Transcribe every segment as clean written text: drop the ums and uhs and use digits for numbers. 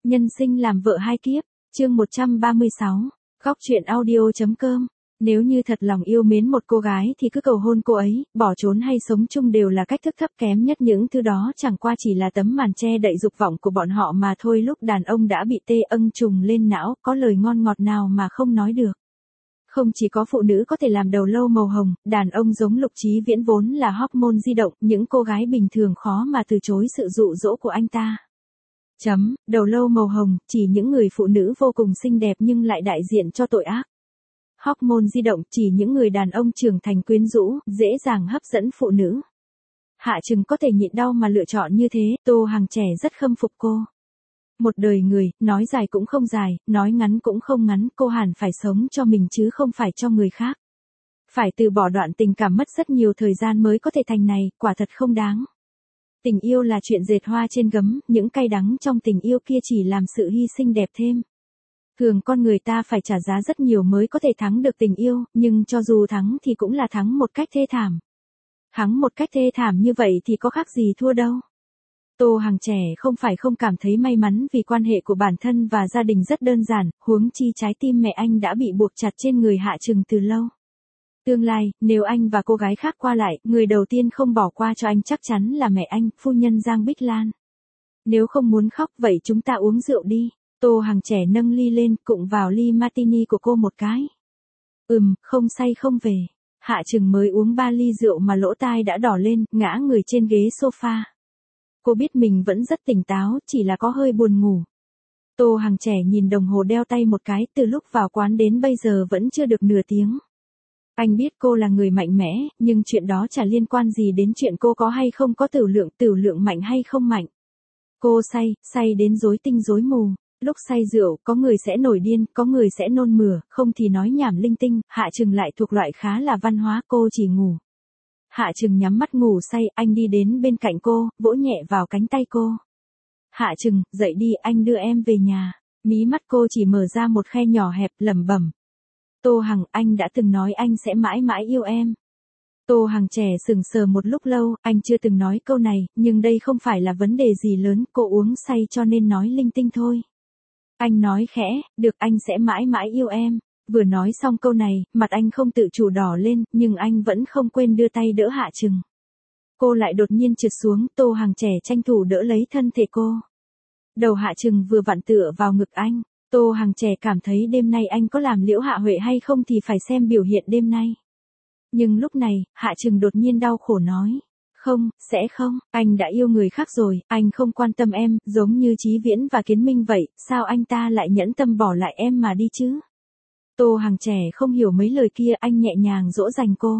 Nhân sinh làm vợ hai kiếp, chương 136, góc truyện audio.com. Nếu như thật lòng yêu mến một cô gái thì cứ cầu hôn cô ấy, bỏ trốn hay sống chung đều là cách thức thấp kém nhất, những thứ đó chẳng qua chỉ là tấm màn che đậy dục vọng của bọn họ mà thôi. Lúc đàn ông đã bị tê âng trùng lên não, có lời ngon ngọt nào mà không nói được. Không chỉ có phụ nữ có thể làm đầu lâu màu hồng, đàn ông giống Lục Chí Viễn vốn là hormone di động, những cô gái bình thường khó mà từ chối sự dụ dỗ của anh ta. Đầu lâu màu hồng, chỉ những người phụ nữ vô cùng xinh đẹp nhưng lại đại diện cho tội ác. Hormone di động, chỉ những người đàn ông trưởng thành quyến rũ, dễ dàng hấp dẫn phụ nữ. Hạ Trừng có thể nhịn đau mà lựa chọn như thế, Tô Hằng Trẻ rất khâm phục cô. Một đời người, nói dài cũng không dài, nói ngắn cũng không ngắn, cô hẳn phải sống cho mình chứ không phải cho người khác. Phải từ bỏ đoạn tình cảm mất rất nhiều thời gian mới có thể thành này, quả thật không đáng. Tình yêu là chuyện dệt hoa trên gấm, những cay đắng trong tình yêu kia chỉ làm sự hy sinh đẹp thêm. Thường con người ta phải trả giá rất nhiều mới có thể thắng được tình yêu, nhưng cho dù thắng thì cũng là thắng một cách thê thảm. Thắng một cách thê thảm như vậy thì có khác gì thua đâu. Tô Hằng Trẻ không phải không cảm thấy may mắn vì quan hệ của bản thân và gia đình rất đơn giản, huống chi trái tim mẹ anh đã bị buộc chặt trên người Hạ Trừng từ lâu. Tương lai, nếu anh và cô gái khác qua lại, người đầu tiên không bỏ qua cho anh chắc chắn là mẹ anh, phu nhân Giang Bích Lan. Nếu không muốn khóc vậy chúng ta uống rượu đi. Tô Hằng Trẻ nâng ly lên, cụng vào ly martini của cô một cái. Không say không về. Hạ Trừng mới uống 3 ly rượu mà lỗ tai đã đỏ lên, ngã người trên ghế sofa. Cô biết mình vẫn rất tỉnh táo, chỉ là có hơi buồn ngủ. Tô Hằng Trẻ nhìn đồng hồ đeo tay một cái, từ lúc vào quán đến bây giờ vẫn chưa được nửa tiếng. Anh biết cô là người mạnh mẽ, nhưng chuyện đó chả liên quan gì đến chuyện cô có hay không có tửu lượng mạnh hay không mạnh. Cô say đến rối tinh rối mù. Lúc say rượu, có người sẽ nổi điên, có người sẽ nôn mửa, không thì nói nhảm linh tinh. Hạ Trừng lại thuộc loại khá là văn hóa, cô chỉ ngủ. Hạ Trừng nhắm mắt ngủ say, anh đi đến bên cạnh cô, vỗ nhẹ vào cánh tay cô. Hạ Trừng, dậy đi, anh đưa em về nhà. Mí mắt cô chỉ mở ra một khe nhỏ hẹp, lẩm bẩm. Tô Hằng, anh đã từng nói anh sẽ mãi mãi yêu em. Tô Hằng Trẻ sững sờ một lúc lâu, anh chưa từng nói câu này, nhưng đây không phải là vấn đề gì lớn, cô uống say cho nên nói linh tinh thôi. Anh nói khẽ, được, anh sẽ mãi mãi yêu em. Vừa nói xong câu này, mặt anh không tự chủ đỏ lên, nhưng anh vẫn không quên đưa tay đỡ Hạ Trừng. Cô lại đột nhiên trượt xuống, Tô Hằng Trẻ tranh thủ đỡ lấy thân thể cô. Đầu Hạ Trừng vừa vặn tựa vào ngực anh. Tô Hằng Trẻ cảm thấy đêm nay anh có làm Liễu Hạ Huệ hay không thì phải xem biểu hiện đêm nay. Nhưng lúc này, Hạ Trừng đột nhiên đau khổ nói. Không, sẽ không, anh đã yêu người khác rồi, anh không quan tâm em, giống như Chí Viễn và Kiến Minh vậy, sao anh ta lại nhẫn tâm bỏ lại em mà đi chứ? Tô Hằng Trẻ không hiểu mấy lời kia, anh nhẹ nhàng dỗ dành cô.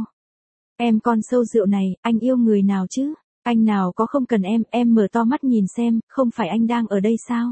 Em con sâu rượu này, anh yêu người nào chứ? Anh nào có không cần em mở to mắt nhìn xem, không phải anh đang ở đây sao?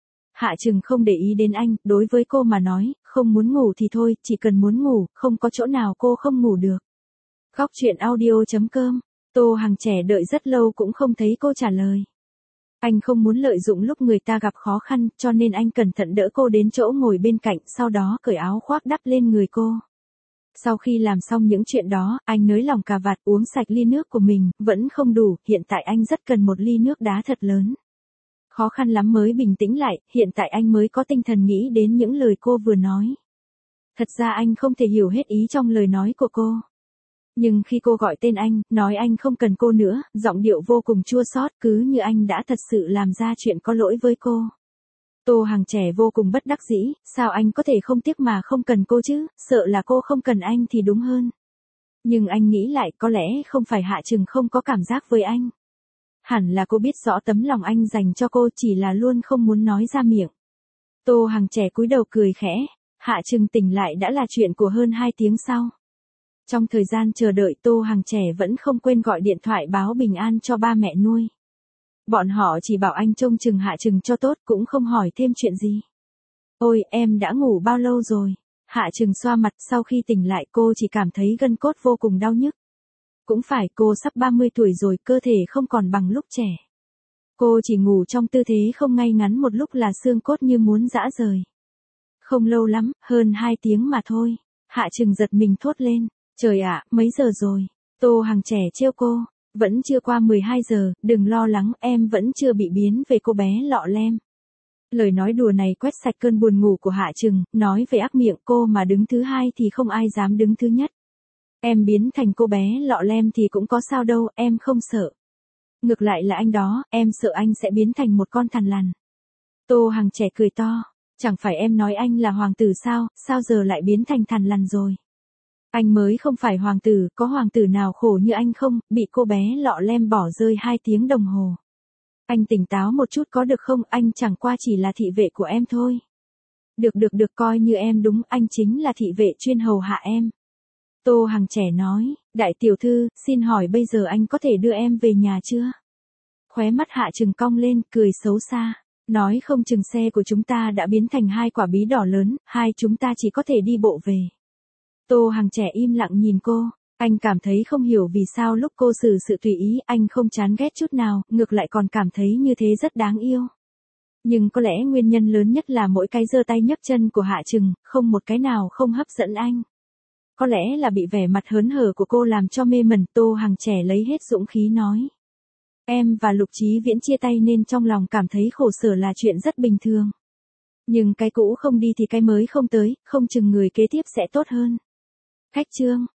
Hạ Trừng không để ý đến anh, đối với cô mà nói, không muốn ngủ thì thôi, chỉ cần muốn ngủ, không có chỗ nào cô không ngủ được. Góc truyện audio.com. Tô Hằng Trẻ đợi rất lâu cũng không thấy cô trả lời. Anh không muốn lợi dụng lúc người ta gặp khó khăn, cho nên anh cẩn thận đỡ cô đến chỗ ngồi bên cạnh, sau đó cởi áo khoác đắp lên người cô. Sau khi làm xong những chuyện đó, anh nới lỏng cà vạt, uống sạch ly nước của mình, vẫn không đủ, hiện tại anh rất cần một ly nước đá thật lớn. Khó khăn lắm mới bình tĩnh lại, hiện tại anh mới có tinh thần nghĩ đến những lời cô vừa nói. Thật ra anh không thể hiểu hết ý trong lời nói của cô. Nhưng khi cô gọi tên anh, nói anh không cần cô nữa, giọng điệu vô cùng chua xót, cứ như anh đã thật sự làm ra chuyện có lỗi với cô. Tô Hằng Trẻ vô cùng bất đắc dĩ, sao anh có thể không tiếc mà không cần cô chứ, sợ là cô không cần anh thì đúng hơn. Nhưng anh nghĩ lại, có lẽ không phải Hạ Trừng không có cảm giác với anh. Hẳn là cô biết rõ tấm lòng anh dành cho cô, chỉ là luôn không muốn nói ra miệng. Tô Hằng Trẻ cúi đầu cười khẽ, Hạ Trừng tỉnh lại đã là chuyện của hơn 2 tiếng sau. Trong thời gian chờ đợi, Tô Hằng Trẻ vẫn không quên gọi điện thoại báo bình an cho ba mẹ nuôi. Bọn họ chỉ bảo anh trông chừng Hạ Trừng cho tốt, cũng không hỏi thêm chuyện gì. Ôi, em đã ngủ bao lâu rồi? Hạ Trừng xoa mặt, sau khi tỉnh lại cô chỉ cảm thấy gân cốt vô cùng đau nhức. Cũng phải, cô sắp 30 tuổi rồi, cơ thể không còn bằng lúc trẻ. Cô chỉ ngủ trong tư thế không ngay ngắn một lúc là xương cốt như muốn giã rời. Không lâu lắm, hơn 2 tiếng mà thôi. Hạ Trừng giật mình thốt lên. Trời ạ, mấy giờ rồi? Tô Hằng Trẻ trêu cô. Vẫn chưa qua 12 giờ, đừng lo lắng, em vẫn chưa bị biến về cô bé lọ lem. Lời nói đùa này quét sạch cơn buồn ngủ của Hạ Trừng, nói về ác miệng cô mà đứng thứ hai thì không ai dám đứng thứ nhất. Em biến thành cô bé lọ lem thì cũng có sao đâu, em không sợ. Ngược lại là anh đó, em sợ anh sẽ biến thành một con thằn lằn. Tô Hằng trẻ cười to, chẳng phải em nói anh là hoàng tử sao, sao giờ lại biến thành thằn lằn rồi. Anh mới không phải hoàng tử, có hoàng tử nào khổ như anh không, bị cô bé lọ lem bỏ rơi 2 tiếng đồng hồ. Anh tỉnh táo một chút có được không, anh chẳng qua chỉ là thị vệ của em thôi. Được coi như em đúng, anh chính là thị vệ chuyên hầu hạ em. Tô Hằng trẻ nói, đại tiểu thư, xin hỏi bây giờ anh có thể đưa em về nhà chưa? Khóe mắt Hạ Trừng cong lên, cười xấu xa. Nói không chừng xe của chúng ta đã biến thành 2 quả bí đỏ lớn, hai chúng ta chỉ có thể đi bộ về. Tô Hằng trẻ im lặng nhìn cô, anh cảm thấy không hiểu vì sao lúc cô xử sự tùy ý anh không chán ghét chút nào, ngược lại còn cảm thấy như thế rất đáng yêu. Nhưng có lẽ nguyên nhân lớn nhất là mỗi cái giơ tay nhấc chân của Hạ Trừng, không một cái nào không hấp dẫn anh. Có lẽ là bị vẻ mặt hớn hở của cô làm cho mê mẩn, Tô Hằng trẻ lấy hết dũng khí nói. Em và Lục Chí Viễn chia tay nên trong lòng cảm thấy khổ sở là chuyện rất bình thường. Nhưng cái cũ không đi thì cái mới không tới, không chừng người kế tiếp sẽ tốt hơn. Khách trương.